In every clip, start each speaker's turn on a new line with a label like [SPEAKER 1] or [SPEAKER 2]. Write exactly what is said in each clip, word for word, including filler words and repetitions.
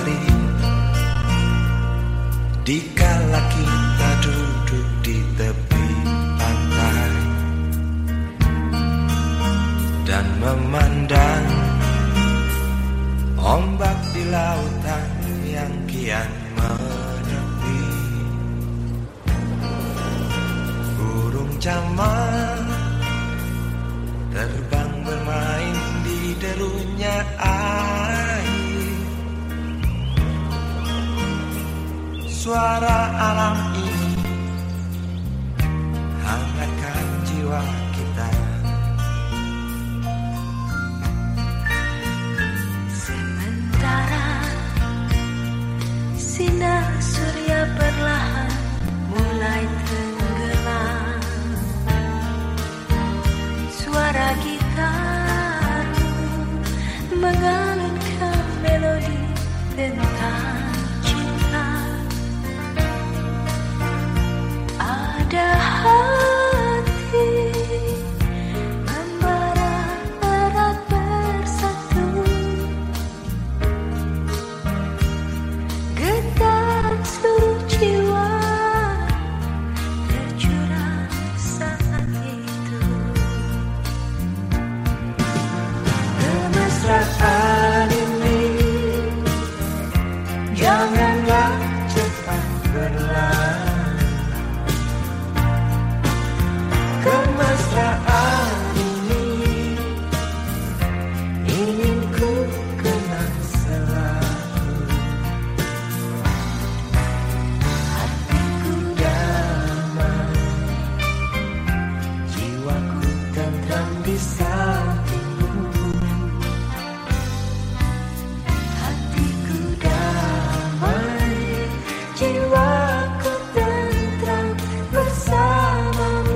[SPEAKER 1] hari, dikala kita duduk di tepi pantai dan memandang ombak di lautan yang kian menepi. Burung camar terbang bermain di derunya air. Suara alam ini hangatkan jiwa kita.
[SPEAKER 2] Sementara sinar surya perlahan mulai tenggelam, suara gitar mengalunkan melodi tentang cinta. Ada hati membara erat bersatu, getar seluruh jiwa tercurah saat itu.
[SPEAKER 1] Kemesraan ini janganlah cepat berlalu. Kemesraan ini ingin ku kenang selalu. Hatiku damai, jiwaku tentram di sampingmu.
[SPEAKER 2] Hatiku damai, jiwaku tentram bersamamu.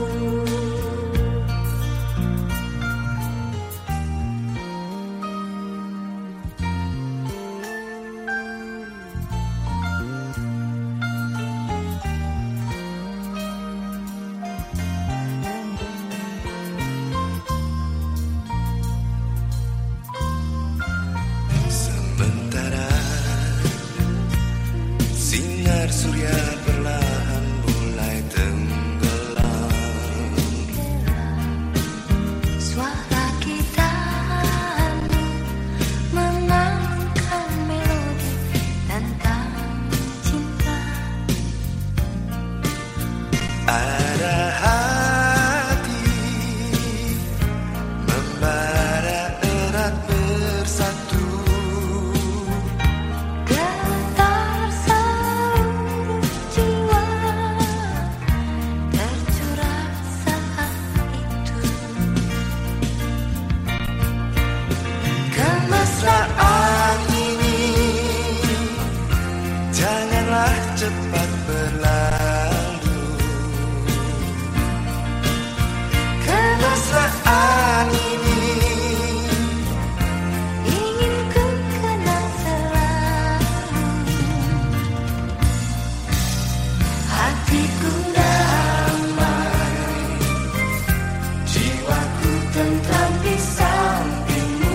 [SPEAKER 1] Sementara sinar surya perlahan mulai tenggelam,
[SPEAKER 2] Suara gitar mengalunkan melodi tentang cinta.
[SPEAKER 1] ada hati membara erat bersatu.
[SPEAKER 2] Getar seluruh jiwa tercurah saat itu.
[SPEAKER 1] Kemesraan ini janganlah cepat berlalu. Kemesraan ini
[SPEAKER 2] Ingin ku kenang selalu. Hatiku damai,
[SPEAKER 1] jiwaku tentram di sampingmu.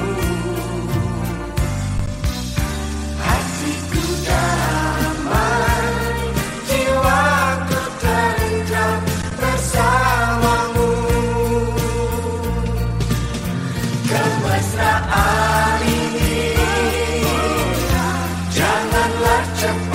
[SPEAKER 2] hatiku damai,
[SPEAKER 1] Jiwaku tentram bersamamu. Kemesraan ini janganlah cepat